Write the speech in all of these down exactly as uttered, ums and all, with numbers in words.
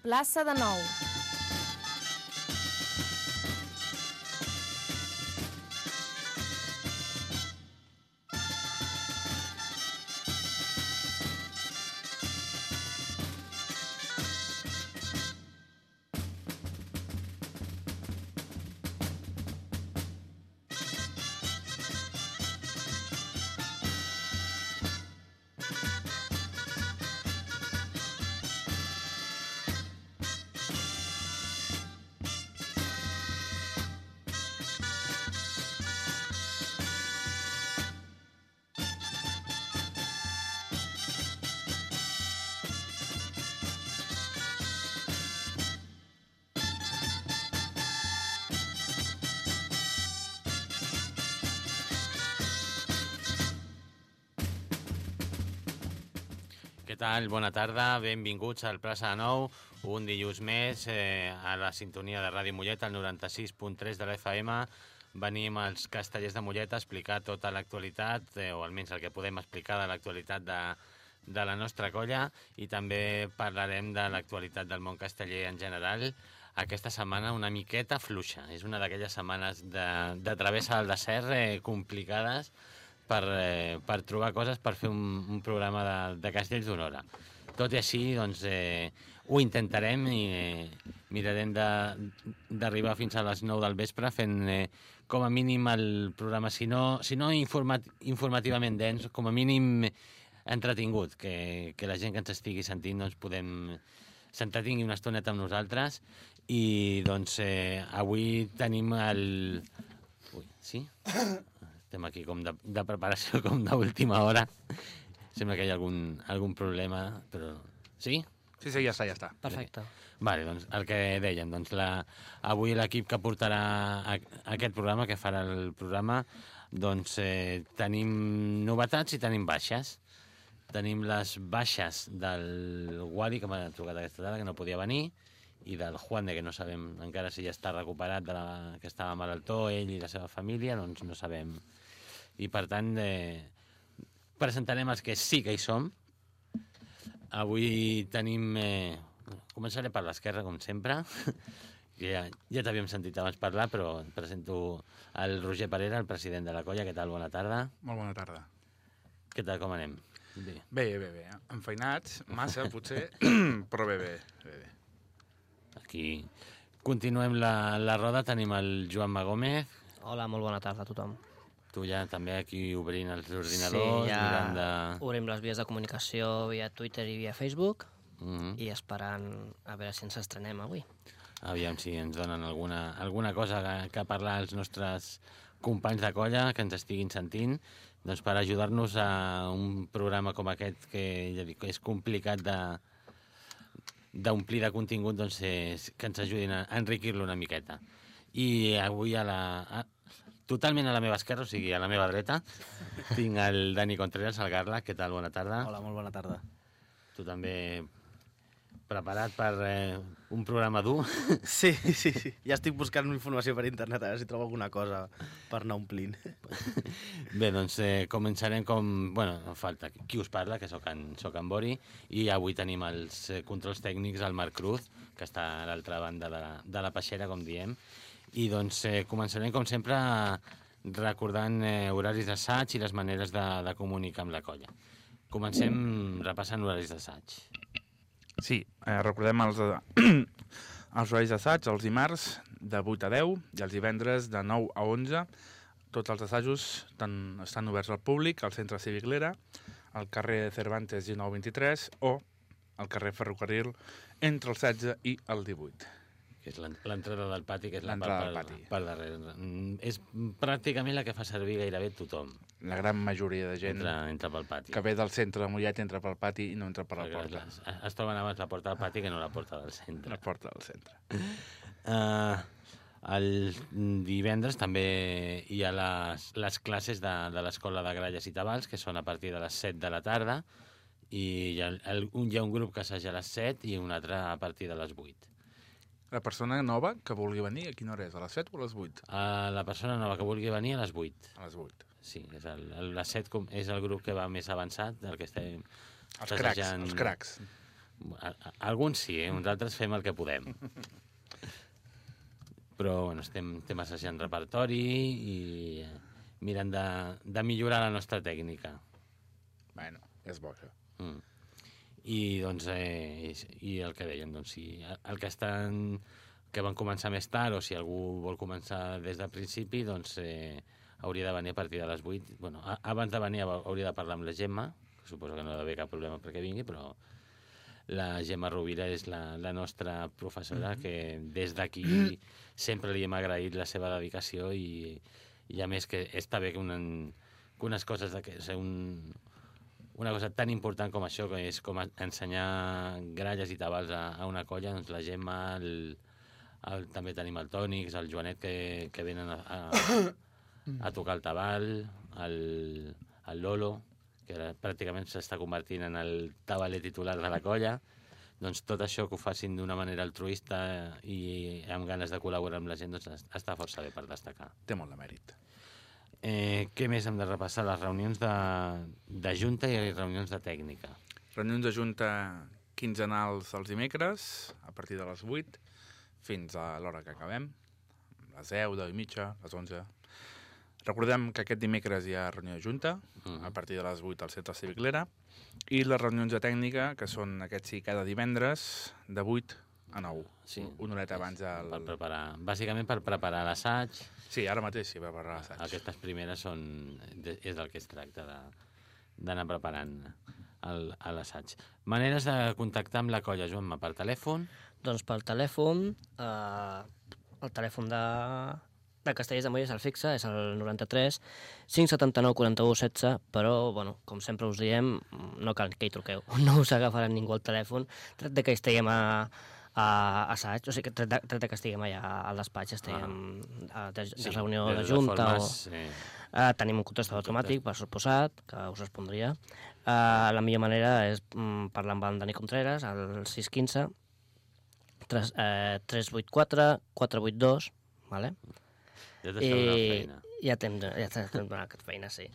Plaça de Nou. Què tal? Bona tarda, benvinguts al Plaça de Nou, un dilluns més eh, a la sintonia de Ràdio Mollet, al noranta-sis punt tres de l'F M. Venim als Castellers de Mollet a explicar tota l'actualitat, eh, o almenys el que podem explicar de l'actualitat de, de la nostra colla, i també parlarem de l'actualitat del món casteller en general. Aquesta setmana una miqueta fluixa, és una d'aquelles setmanes de, de travessa del desert eh, complicades, Per, eh, per trobar coses per fer un, un programa de, de castells d'una hora. Tot i així, doncs, eh, ho intentarem i eh, mirarem d'arribar fins a les nou del vespre fent eh, com a mínim el programa, si no, si no informat, informativament dens, com a mínim entretingut, que, que la gent que ens estigui sentint doncs, podem s'entretingui una estoneta amb nosaltres. I doncs eh, avui tenim el... Ui, sí? Estem aquí com de, de preparació, com d'última hora. Sembla que hi ha algun, algun problema, però... Sí? Sí, sí, ja està, ja està. Perfecte. Vale, doncs el que dèiem, doncs la, avui l'equip que portarà a, a aquest programa, que farà el programa, doncs eh, tenim novetats i tenim baixes. Tenim les baixes del Wally, que m'ha trucat aquesta tarda, que no podia venir, i del Juan, de que no sabem encara si ja està recuperat, de la, que estava malaltó, ell i la seva família, doncs no sabem. I per tant eh, presentarem els que sí que hi som. Avui tenim eh, començaré per l'esquerra com sempre. ja ja t'havíem sentit abans parlar, però presento el Roger Parera, el president de la colla. Què tal? Bona tarda. Molt bona tarda. Què tal, com anem? Bé, bé, bé, bé. Enfeinats, massa potser, però bé, bé, bé, bé. Aquí continuem la, la roda, tenim el Joan Magómez. Hola, molt bona tarda a tothom. Tu ja també aquí obrint els ordinadors, sí, ja mirant de... obrim les vies de comunicació via Twitter i via Facebook, Mm-hmm. i esperant a veure si ens estrenem avui. Aviam si ens donen alguna, alguna cosa que, que parlar als nostres companys de colla que ens estiguin sentint, doncs per ajudar-nos a un programa com aquest, que ja dic, és complicat de d'omplir de contingut, doncs és, que ens ajudin a enriquir-lo una miqueta. I avui a la... A, totalment a la meva esquerra, o sigui, a la meva dreta, tinc el Dani Contreras, el Garla. Què tal? Bona tarda. Hola, molt bona tarda. Tu també preparat per eh, un programa dur? Sí, sí, sí. Ja estic buscant informació per internet, a veure si trobo alguna cosa per anar omplint. Bé, doncs eh, començarem com... Bueno, no falta qui us parla, que sóc en, sóc en Bori, i avui tenim els eh, controls tècnics, el Marc Cruz, que està a l'altra banda de la, de la peixera, com diem. I doncs eh, començarem, com sempre, recordant eh, horaris d'assaig i les maneres de, de comunicar amb la colla. Comencem repassant horaris d'assaig. Sí, eh, recordem els, eh, els horaris d'assaig, els dimarts de vuit a deu i els divendres de nou a onze. Tots els assajos estan, estan oberts al públic, al Centre Cívic Lera, al carrer Cervantes dinou vint-i-tres o al carrer Ferrocarril entre el setze i el divuit. Que és l'entrada del pati, que és la L'entrada part del per, pati. per darrere. Mm, És pràcticament la que fa servir gairebé tothom. La gran majoria de gent Entra, entra pel pati. que ve del centre de Mollet entra pel pati i no entra per la Perquè porta. Es, es troben abans la porta del pati que no la porta del centre. La porta del centre. Uh, el divendres també hi ha les, les classes de, de l'Escola de Gralles i Tabals, que són a partir de les set de la tarda, i hi ha, el, un, hi ha un grup que assaja a les set i un altre a partir de les vuit. La persona nova que vulgui venir, a quina hora és? A les set o a les vuit? Uh, la persona nova que vulgui venir a les vuit. A les vuit. Sí, és el, el, les set com, és el grup que va més avançat, del que estem Els cracs, els cracs. Alguns sí, eh? Uns altres fem el que podem. Però bueno, estem, estem assajant repertori i mirant de, de millorar la nostra tècnica. Bueno, és bo, això. Mm. I, doncs, eh, i, i el que dèiem, doncs, si el que estan, que van començar més tard, o si algú vol començar des del principi, doncs eh, hauria de venir a partir de les vuit. Bueno, a, abans de venir hauria de parlar amb la Gemma, que suposo que no ha d'haver cap problema perquè vingui, però la Gemma Rovira és la, la nostra professora, mm-hmm. que des d'aquí sempre li hem agraït la seva dedicació i, i a més que està bé que, una, que unes coses, de, que, un, una cosa tan important com això, que és com ensenyar gralles i tabals a, a una colla, doncs la Gemma, el, el, també tenim el Tònix, el Joanet, que, que venen a, a, a tocar el tabal, el, el Lolo, que ara pràcticament s'està convertint en el tabaler titular de la colla. Doncs tot això que ho facin d'una manera altruista i amb ganes de col·laborar amb la gent, doncs està força bé per destacar. Té molt de mèrit. Eh, què més hem de repassar? Les reunions de, de junta i reunions de tècnica. Reunions de junta quinzenals els dimecres, a partir de les vuit, fins a l'hora que acabem, les deu, deu i mitja, les onze. Recordem que aquest dimecres hi ha reunió de junta, uh-huh. a partir de les vuit al Centre Cívic Lera, i les reunions de tècnica, que són aquests sí cada divendres, de vuit a nou. Sí, una horeta abans del... Per preparar, bàsicament per preparar l'assaig. Sí, ara mateix sí, per preparar l'assaig. Aquestes primeres són, és del que es tracta, d'anar preparant l'assaig. Maneres de contactar amb la colla, Joanma, per telèfon? Doncs pel telèfon, eh, el telèfon de... de Castellers de Mollet, el fixe, és el noranta-tres cinc setanta-nou quaranta-u setze, però, bueno, com sempre us diem, no cal que hi truqueu, no us agafarà ningú al telèfon, tret de que estiguem a, a assaig, o sigui, tret de, tret de que estiguem allà al despatx, estiguem ah. de, de sí, reunió de, de junta, formes, o... Sí. Uh, tenim un contestador automàtic, per suposat, que us respondria. Uh, la millor manera és um, parlar amb en Dani Contreras, al sis un cinc tres vuit quatre quatre vuit dos, vale? Ja t'has donat feina. Ja t'hem ja donat feina, sí.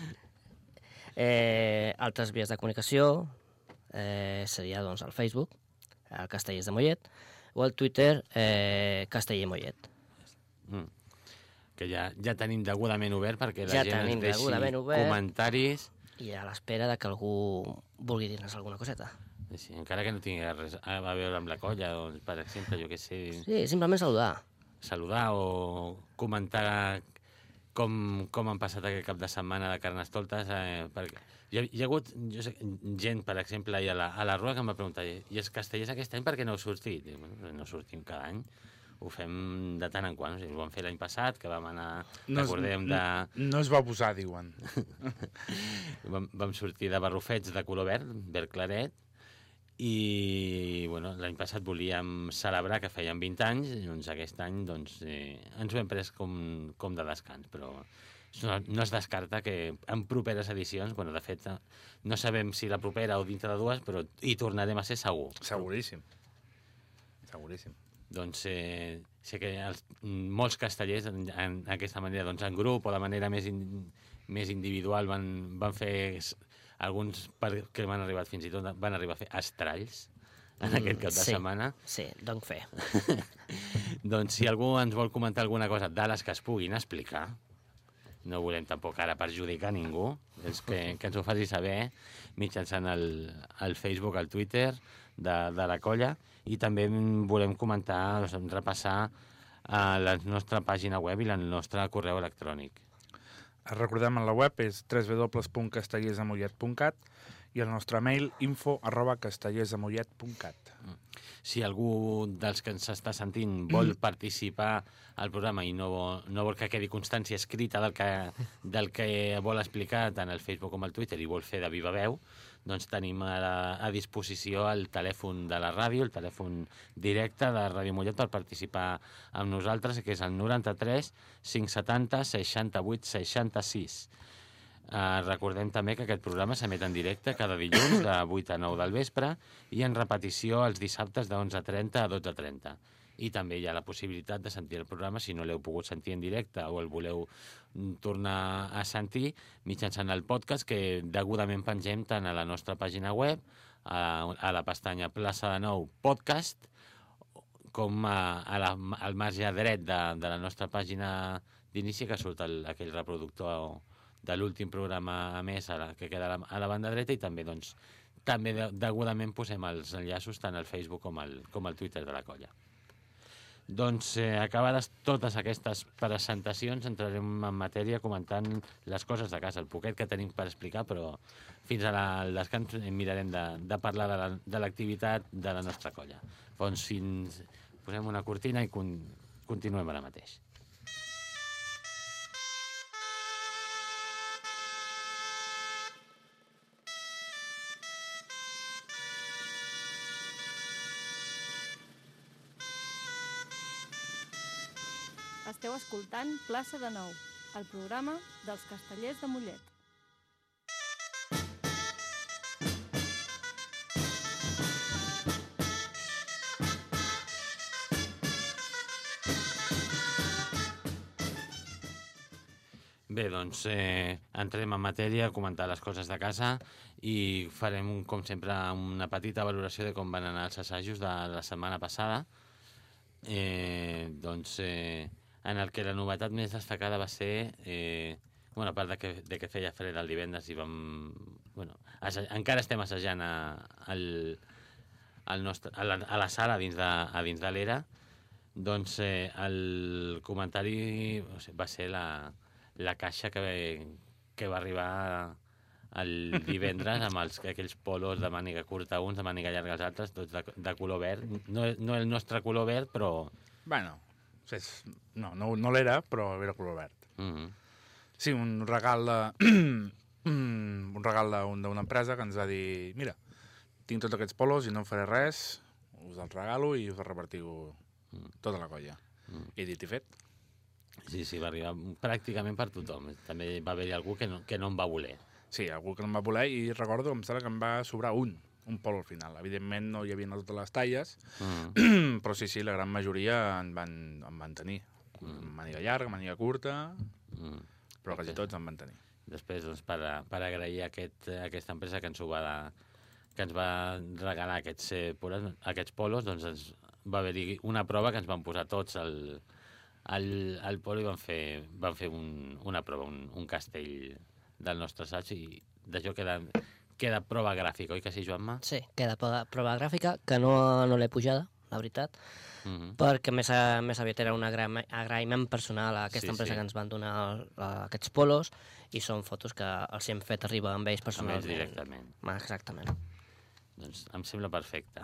Eh, altres vies de comunicació eh, seria doncs, el Facebook, el Castellers de Mollet, o el Twitter eh, Casteller Mollet. Mm. Que ja, ja tenim degudament obert perquè la ja gent ens deixi obert, comentaris. I a l'espera de que algú vulgui dir-nos alguna coseta. Sí, encara que no tingui res a veure amb la colla, doncs, per exemple, jo què sé... Sí, simplement saludar. saludar o comentar com, com han passat aquest cap de setmana de Carnestoltes. Eh, perquè hi, ha, hi ha hagut jo sé, gent, per exemple, a la, a la Rua que em va preguntar i els castellers aquest any per què no heu sortit? I, bueno, no sortim cada any, ho fem de tant en quant. O sigui, ho vam fer l'any passat, que vam anar... No, recordem de... no, no es va posar, diuen. vam, vam sortir de barrufets de color verd, verd claret, i bueno, l'any passat volíem celebrar que feien vint anys, i doncs aquest any doncs, eh, ens ho hem pres com, com de descans, però no, no es descarta que en properes edicions, bueno, de fet no sabem si la propera o dintre de dues, però hi tornarem a ser segur. Seguríssim. Seguríssim. Doncs eh, sé que els, molts castellers en, en aquesta manera, doncs en grup o de manera més, in, més individual van, van fer... Alguns que van arribar fins i tot van arribar a fer estralls en mm, aquest cap de sí, setmana. Sí, donc fer. Doncs si algú ens vol comentar alguna cosa de les que es puguin explicar, no volem tampoc ara perjudicar ningú, és que, que ens ho faci saber mitjançant el, el Facebook, el Twitter de, de la colla, i també volem comentar, repassar a la nostra pàgina web i el nostre correu electrònic. Recordem, en la web és w w w punt castellersdemollet punt cat i el nostre mail info arroba castellersdemollet punt cat. Si algú dels que ens està sentint vol participar al programa i no vol, no vol que quedi constància escrita del que, del que vol explicar tant al Facebook com al Twitter i vol fer de viva veu, doncs tenim a, a disposició el telèfon de la ràdio, el telèfon directe de Ràdio Mollet per participar amb nosaltres, que és el noranta-tres cinc setanta seixanta-vuit seixanta-sis. Uh, recordem també que aquest programa s'emet en directe cada dilluns de vuit a nou del vespre i en repetició els dissabtes de onze trenta a dotze trenta. I també hi ha la possibilitat de sentir el programa, si no l'heu pogut sentir en directe o el voleu tornar a sentir, mitjançant el podcast que degudament pengem tant a la nostra pàgina web, a, a la pestanya Plaça de Nou Podcast, com a, a la, al marge dret de, de la nostra pàgina d'inici, que surt el, aquell reproductor de l'últim programa emès a la, que queda a la, a la banda dreta, i també, doncs, també de, degudament posem els enllaços tant al Facebook com al, com al Twitter de la colla. Doncs, eh, acabades totes aquestes presentacions, entrarem en matèria comentant les coses de casa, el poquet que tenim per explicar, però fins a la, al descans mirarem de, de parlar de, la, de l'activitat de la nostra colla. Doncs fins... posem una cortina i con, continuem ara mateix. Esteu escoltant Plaça de Nou, el programa dels Castellers de Mollet. Bé, doncs eh, entrem en matèria a comentar les coses de casa i farem, com sempre, una petita valoració de com van anar els assajos de la setmana passada. Eh, doncs, eh, en el que la novetat més destacada va ser, eh, bueno, a part de que, de que feia fred el divendres i vam... Bueno, assa, encara estem assajant a, al, al nostre, a, la, a la sala dins de, a dins de l'era, doncs eh, el comentari o sigui, va ser la... la caixa que, que va arribar el divendres amb els, aquells polos de màniga curta uns, de màniga llarga els altres, tots de, de color verd. No, no el nostre color verd, però... Bueno, és, no, no, no l'era, però era color verd. Mm -hmm. Sí, un regal de... un regal d'una empresa que ens va dir mira, tinc tots aquests polos i no en faré res, us els regalo i us els repartiu tota la colla. Mm. I dit i fet. Sí, sí, va arribar pràcticament per tothom. També va haver-hi algú que no, que no en va voler. Sí, algú que no em va voler i recordo em sembla que em va sobrar un, un polo al final. Evidentment no hi havia totes les talles, mm. però sí, sí, la gran majoria en van, en van tenir. Mm. Màniga llarga, màniga curta, mm. però quasi tots en van tenir. Després, doncs, per, per agrair aquest, aquesta empresa que ens, ho va, que ens va regalar aquests, eh, polos, aquests polos, doncs ens va haver-hi una prova que ens van posar tots al... Al, al polo i van fer, van fer un, una prova, un, un castell del nostre assaig i d'això queda, queda prova gràfica, oi que sí, Joanma? Sí, queda prova, prova gràfica, que no, no l'he pujada, la veritat, uh -huh. perquè més, a, més aviat era un agra agraïment personal a aquesta sí, empresa sí. que ens van donar el, a, aquests polos i són fotos que els hem fet arribar amb ells personalment. Amb ells directament. Exactament. Doncs em sembla perfecte.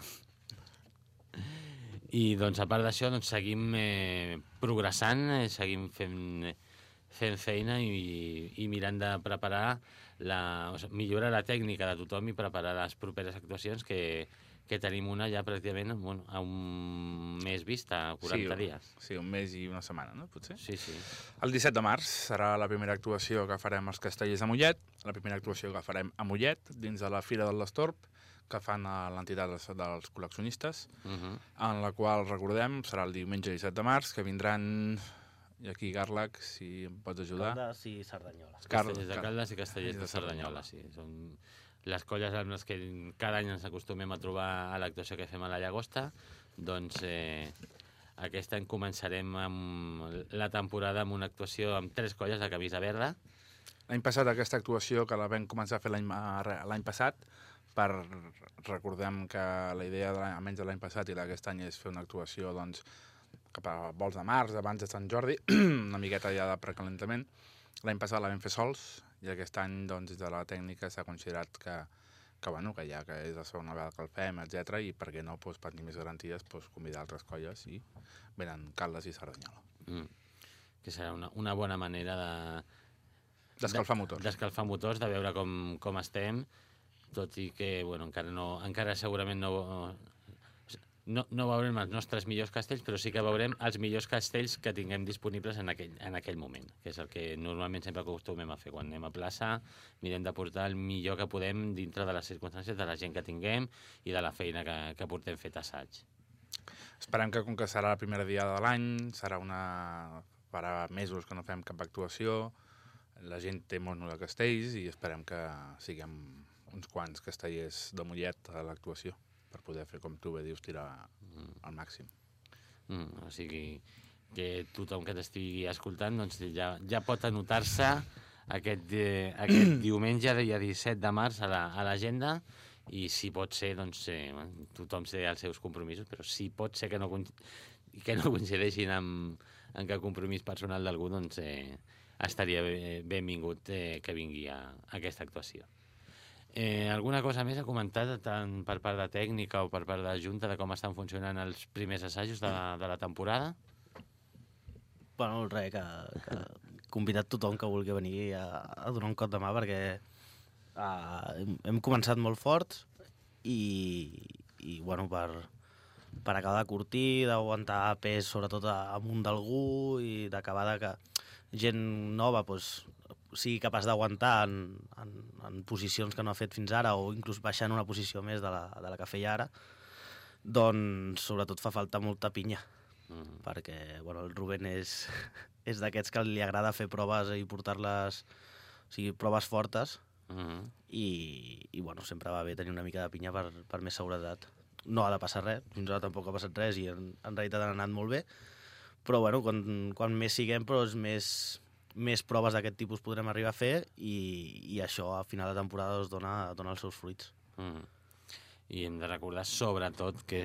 I doncs, a part d'això, doncs, seguim eh, progressant, eh, seguim fent, fent feina i, i mirant de preparar, la, o sigui, millorar la tècnica de tothom i preparar les properes actuacions que, que tenim una ja pràcticament bueno, a un mes vista, a quaranta sí, dies. Sí, un mes i una setmana, no? Potser? Sí, sí. El disset de març serà la primera actuació que farem als Castellers de Mollet, la primera actuació que farem a Mollet, dins de la Fira del Lestorp, que fan a l'entitat dels, dels col·leccionistes, uh -huh. en la qual, recordem, serà el diumenge disset de març, que vindran, i aquí, Carlac, si em pots ajudar. Caldes i Cerdanyola. Castellers de Caldes i Castellers de Cerdanyola, sí. Són les colles amb les que cada any ens acostumem a trobar a l'actuació que fem a la Llagosta. Doncs eh, aquest any començarem amb la temporada amb una actuació amb tres colles de camisa verda. L'any passat, aquesta actuació, que la vam començar a fer l'any passat, per, recordem que la idea, de almenys de l'any passat i d'aquest any, és fer una actuació doncs, cap a vols de març, abans de Sant Jordi, una miqueta ja de precalentament. L'any passat la vam fer sols i aquest any, doncs, des de la tècnica s'ha considerat que, que, bueno, que ja que és la segona vegada que el fem, etcètera, i per què no, doncs, per tenir més garanties, doncs, convidar altres colles i venen Caldes i Cerdanyola. Mm. Que serà una, una bona manera de... D'escalfar motors. D'escalfar motors, de veure com, com estem, tot i que, bueno, encara, no, encara segurament no, no, no veurem els nostres millors castells, però sí que veurem els millors castells que tinguem disponibles en aquell, en aquell moment, que és el que normalment sempre acostumem a fer. Quan anem a plaça, mirem de portar el millor que podem dintre de les circumstàncies de la gent que tinguem i de la feina que, que portem fet assaig. Esperem que, com que serà la primera dia de l'any, serà una... farà mesos que no fem cap actuació, la gent té mono de castells i esperem que siguem uns quants castellers de Mollet a l'actuació, per poder fer, com tu bé dius, tirar al màxim. Mm, o sigui, que tothom que t'estigui escoltant doncs, ja, ja pot anotar-se aquest, eh, aquest diumenge, dia disset de març, a l'agenda, la, i si pot ser, doncs, eh, tothom té els seus compromisos, però si pot ser que no, que no coincideixin amb, amb cap compromís personal d'algú, doncs eh, estaria benvingut eh, que vingui a, a aquesta actuació. Eh, alguna cosa més ha comentat tant per part de tècnica o per part de Junta de com estan funcionant els primers assajos de, de la temporada? Bueno, res, que, que convidat tothom que vulgui venir a, a donar un cop de mà, perquè uh, hem, hem començat molt forts i, i bueno, per, per acabar de curtir, d'aguantar pes sobretot amunt d'algú i d'acabar de que gent nova pues, sigui capaç d'aguantar en, en, en posicions que no ha fet fins ara o inclús baixar en una posició més de la, de la que feia ara, doncs sobretot fa falta molta pinya. Mm. Perquè bueno, el Rubén és, és d'aquests que li agrada fer proves i portar-les, o sigui, proves fortes, mm. i, i bueno, sempre va bé tenir una mica de pinya per, per més seguretat. No ha de passar res, fins ara tampoc ha passat res i en, en realitat han anat molt bé, però bueno, quan, quan més siguem, doncs més, més proves d'aquest tipus podrem arribar a fer i, i això a final de temporada doncs, dona, dona els seus fruits. Mm. I hem de recordar sobretot que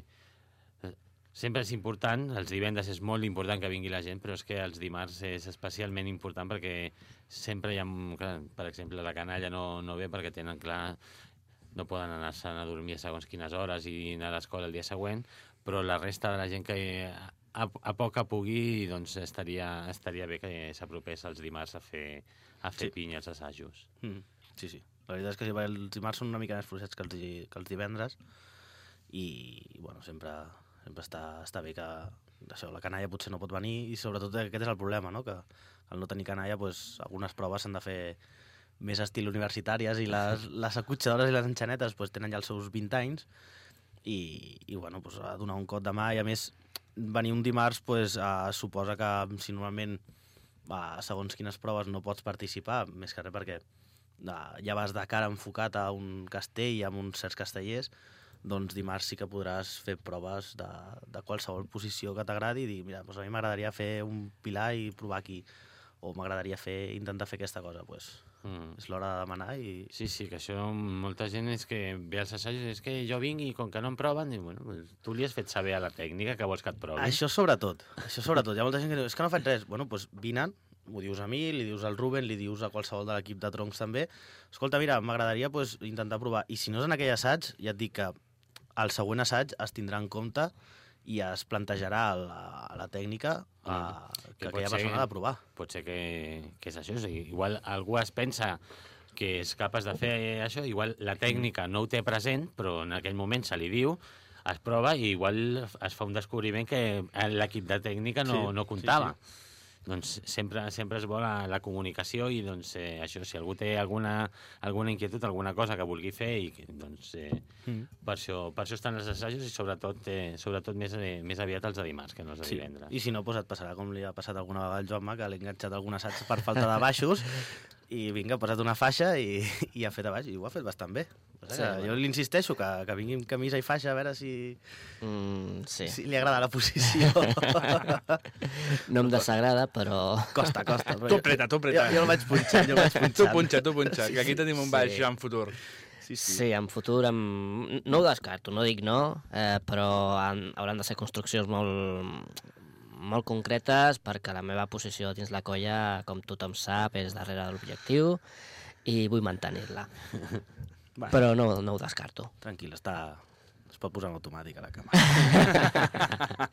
sempre és important, els divendres és molt important que vingui la gent, però és que els dimarts és especialment important perquè sempre hi ha, clar, per exemple, la canalla no, no ve perquè tenen clar, no poden anar-se'n a dormir a segons quines hores i anar a l'escola el dia següent, però la resta de la gent que a, a poc que pugui, doncs estaria, estaria bé que s'apropés els dimarts a fer, a fer sí. pinya als assajos. Mm, sí, sí. La veritat és que sí, els dimarts són una mica més fluixets que els, que els divendres i, bueno, sempre... sempre està, està bé que això, la canalla potser no pot venir i sobretot aquest és el problema, no? Que al no tenir canalla pues, algunes proves s'han de fer més estil universitàries i les, les acotxadores i les enxanetes pues, tenen ja els seus vint anys i, i bueno, pues, a donar un cop de mà i a més venir un dimarts pues, uh, suposa que si normalment uh, segons quines proves no pots participar, més que res perquè uh, ja vas de cara enfocat a un castell amb uns certs castellers, doncs dimarts sí que podràs fer proves de, de qualsevol posició que t'agradi i dir, mira, doncs a mi m'agradaria fer un pilar i provar aquí, o m'agradaria fer intentar fer aquesta cosa, doncs mm. és l'hora de demanar i... Sí, sí, que això molta gent és que ve als assajos, és que jo vinc i com que no em proven, diu, bueno, pues, tu li has fet saber a la tècnica que vols que et provi. Això sobretot, això sobretot, hi ha molta gent que diu, és que no faig res, bueno, doncs vinen, ho dius a mi, li dius al Ruben, li dius a qualsevol de l'equip de troncs també, escolta, mira, m'agradaria pues, intentar provar, i si no és en aquell assaig, ja et dic que el següent assaig es tindrà en compte i es plantejarà a la, a la tècnica a, que, que aquella persona ha de provar. Pot ser que, que és això, o sigui, igual algú es pensa que és capaç de fer això, igual la tècnica no ho té present, però en aquell moment se li diu, es prova i igual es fa un descobriment que l'equip de tècnica no, sí, no comptava. Sí, sí. Doncs sempre, sempre és bona la comunicació i doncs, eh, això, si algú té alguna, alguna inquietud, alguna cosa que vulgui fer, i, doncs, eh, mm. per, això, per això estan els assajos i sobretot, eh, sobretot més, eh, més aviat els de dimarts que no els de sí. divendres. I si no, doncs et passarà com li ha passat alguna vegada al Joanma, que l'he enganxat algun assaig per falta de baixos i vinga, ha posat una faixa i, i ha fet a baix i ho ha fet bastant bé. O sigui, sí, jo bueno. L'insisteixo que, que vingui amb camisa i faixa a veure si, mm, sí. si li agrada la posició. No em desagrada, però... Costa, costa. Tu apreta, tu apreta. Jo, jo el vaig punxant, jo el vaig punxant. Tu punxa, tu punxa, sí, que aquí tenim un baix sí. en futur. Sí, sí. sí, en futur em... no ho descarto, no dic no, eh, però han, hauran de ser construccions molt, molt concretes perquè la meva posició dins la colla, com tothom sap, és darrere de l'objectiu i vull mantenir-la. Bueno, però no, no ho descarto. Tranquil, està... es pot posar en automàtic a la càmera.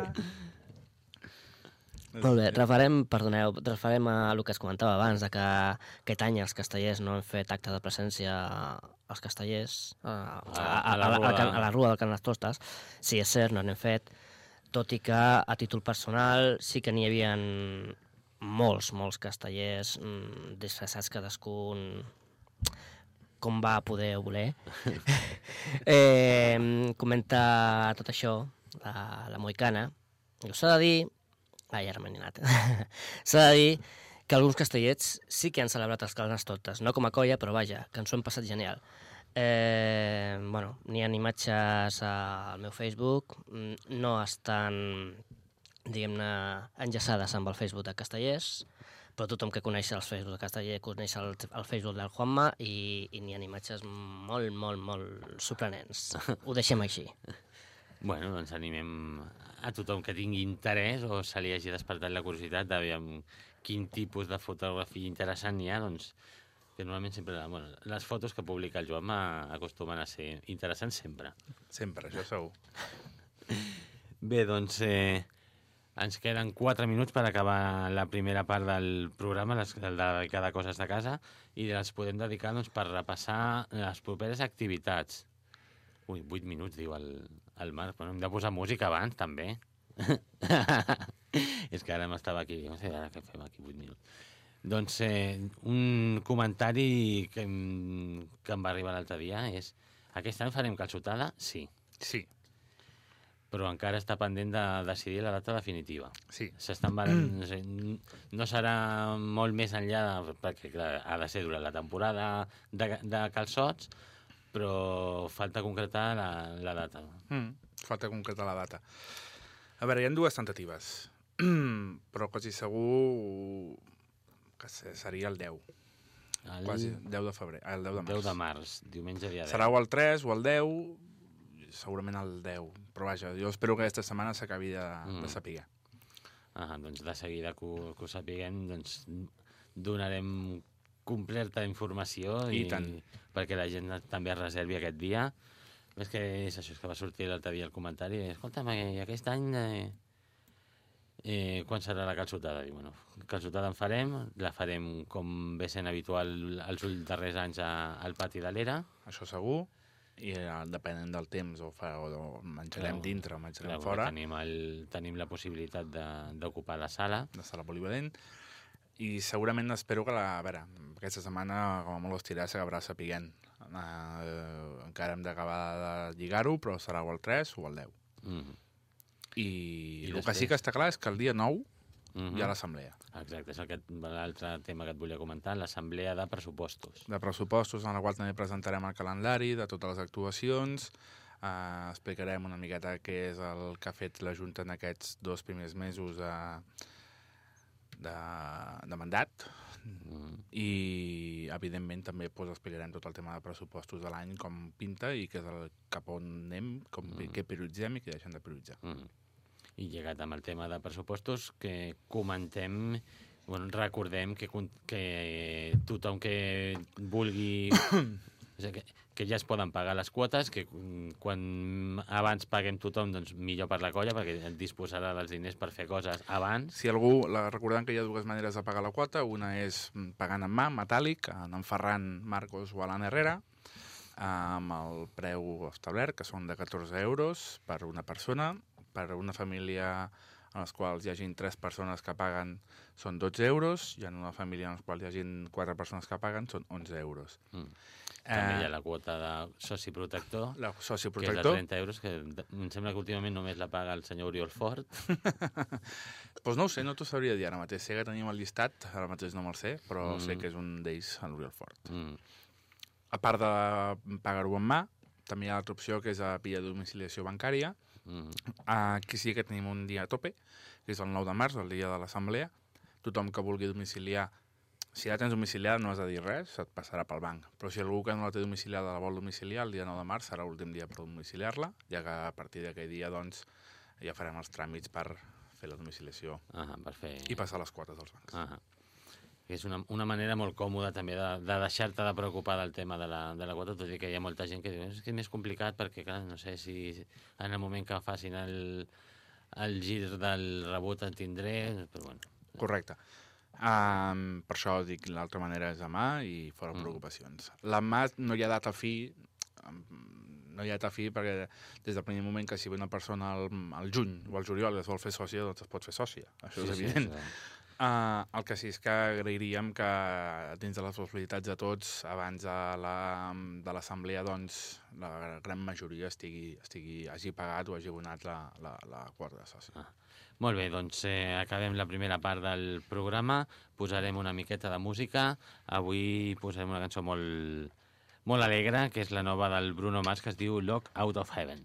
Molt bé, referem, perdoneu, referem a el que es comentava abans, de que aquest any els castellers no han fet acte de presència als castellers, a, a, a, a, la, rua. a, a la rua del Carnestoltes. Sí, és cert, no n'hem fet, tot i que a títol personal sí que n'hi havia molts, molts castellers mmm, disfressats cadascun com va poder voler. eh, comenta tot això, la, la Moicana. S'ha de dir... Ai, ara m'he anat. S'ha de dir que alguns castellets sí que han celebrat els Carnestoltes, no com a colla, però vaja, que ens ho hem passat genial. Eh, bueno, n'hi ha imatges al meu Facebook, no estan, diguem-ne, enllaçades amb el Facebook de Castellers, però tothom que coneix els Facebook de Casteller coneix el, el Facebook del Juanma i, i n'hi ha imatges molt, molt, molt sorprenents. Ho deixem així. Bueno, doncs animem a tothom que tingui interès o se li hagi despertat la curiositat d'aviam quin tipus de fotografia interessant hi ha, doncs que normalment sempre... Bueno, les fotos que publica el Joan acostumen a ser interessants sempre. Sempre, això segur. Bé, doncs eh, ens queden quatre minuts per acabar la primera part del programa, les, el de cada coses de casa, i les podem dedicar doncs, per repassar les properes activitats. Ui, vuit minuts, diu el, el Marc. Bueno, hem de posar música abans, també. És que ara m'estava aquí. No sé, ara què fem aquí, vuit minuts. Doncs eh, un comentari que, que em va arribar l'altre dia és: aquest any farem calçotada? Sí. Sí. Però encara està pendent de decidir la data definitiva. Sí. S'estan barallant, no sé, no serà molt més enllà, de, perquè clar, ha de ser durant la temporada de, de calçots, però falta concretar la, la data. Mm, falta concretar la data. A veure, hi ha dues tentatives, però quasi segur que seria el deu. El Quasi, deu de febrer, el deu de març. deu de març, diumenge dia deu. Serà o el tres o el deu, segurament el deu. Però vaja, jo espero que aquesta setmana s'acabi de, mm. de saber. Ah, doncs de seguida que ho, que ho sapiguem, doncs donarem completa informació i, i tant. perquè la gent també es reservi aquest dia. És que és això, és que va sortir l'altre dia el comentari, escolta'm, aquest any eh, eh, quan serà la calçotada? Diu, bueno, calçotada en farem, la farem com ve sent habitual els darrers anys a, al pati de l'Era. Això segur, i eh, depenent del temps o, fa, o, o menjarem clar, dintre o menjarem clar, fora. Tenim, el, tenim la possibilitat d'ocupar la sala. La sala polivalent. I segurament espero que, la, a veure, aquesta setmana, com a molt estirar, s'acabarà sapiguent. Uh, encara hem d'acabar de lligar-ho, però serà o el tres o el deu. Mm-hmm. I, I el després... que sí que està clar és que el dia nou mm-hmm. hi ha l'assemblea. Exacte, és l'altre tema que et volia comentar, l'assemblea de pressupostos. De pressupostos, en la qual també presentarem el calendari de totes les actuacions, uh, explicarem una miqueta què és el que ha fet la Junta en aquests dos primers mesos de... De, de mandat mm. i evidentment també pues, explicarem tot el tema de pressupostos de l'any, com pinta i què és el, cap on anem, com, mm. què prioritzem i què deixem de prioritzar. Mm. I llegat amb el tema de pressupostos, que comentem, bueno, recordem que, que tothom que vulgui o sigui, que, que ja es poden pagar les quotes, que quan abans paguem tothom, doncs millor per la colla, perquè disposarà dels diners per fer coses abans. Si algú, la, recordem que hi ha dues maneres de pagar la quota, una és pagant en mà, metàl·lic, en Ferran Marcos o Alan Herrera, amb el preu establert, que són de catorze euros per una persona, per una família en les quals hi hagin tres persones que paguen són dotze euros, i en una família en les quals hi hagin quatre persones que paguen són onze euros. Mm. També hi ha la quota de soci protector, la soci protector, que és de trenta euros, que em sembla que últimament només la paga el senyor Oriol Fort. Doncs pues no ho sé, no t'ho sabria dir ara mateix. Sé que tenim el llistat, ara mateix no me'l sé, però mm. sé que és un d'ells, l'Oriol Fort. Mm. A part de pagar-ho en mà, també hi ha l'altra opció, que és a via domiciliació bancària. Mm. Aquí sí que tenim un dia a tope, que és el nou de març, el dia de l'assemblea. Tothom que vulgui domiciliar, si ja tens domiciliada no has de dir res, se't passarà pel banc. Però si algú que no la té domiciliada la vol domiciliar, el dia nou de març serà l'últim dia per domiciliar-la, ja que a partir d'aquell dia doncs, ja farem els tràmits per fer la domiciliació ah, per fer... i passar les quotes dels bancs. Ah, és una, una manera molt còmoda també de, de deixar-te de preocupar del tema de la, de la quota, tot i que hi ha molta gent que diu és que és més complicat perquè, clar, no sé si en el moment que facin el, el gir del rebut en tindré, però bueno. Correcte. Um, per això dic l'altra manera és a mà i fora mm. preocupacions. La mà no hi ha data fi, no hi ha data fi perquè des del primer moment que si ve una persona al, al juny o al juliol es vol fer sòcia, doncs es pot fer sòcia, això sí, és evident. Sí, sí. Uh, el que sí és que agrairíem que dins de les possibilitats de tots abans de l'assemblea la, doncs la gran majoria estigui, estigui, hagi pagat o hagi abonat la, la, la quota de soci. Ah. Molt bé, doncs eh, acabem la primera part del programa, posarem una miqueta de música. Avui posarem una cançó molt, molt alegre, que és la nova del Bruno Mars, que es diu Lock Out of Heaven.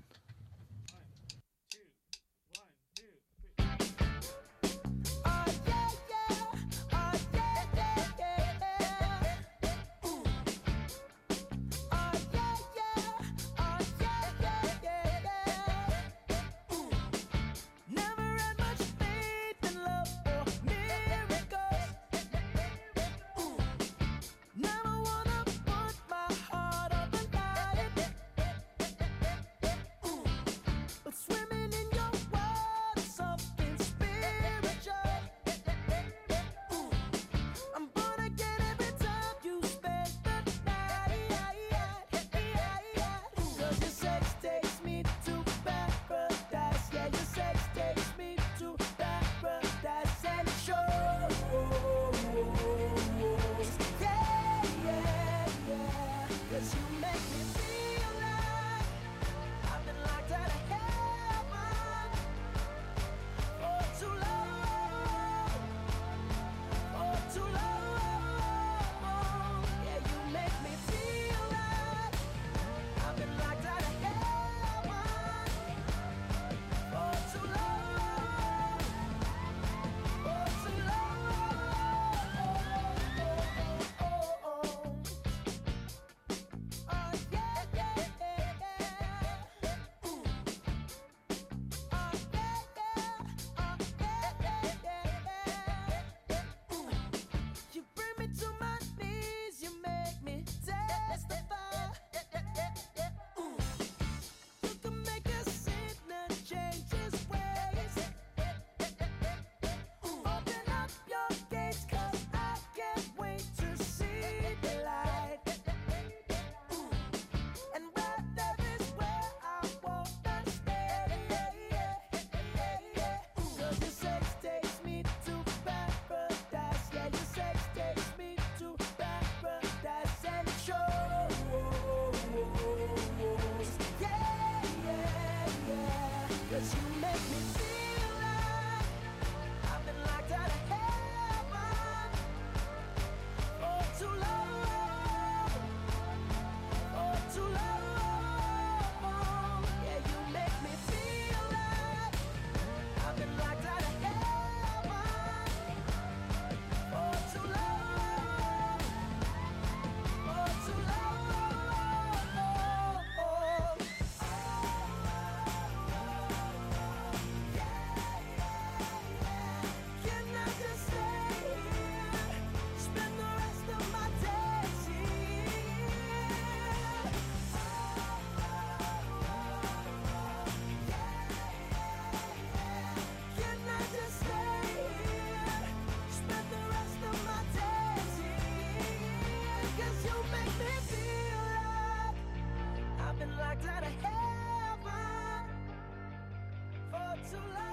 Locked out of heaven for too long.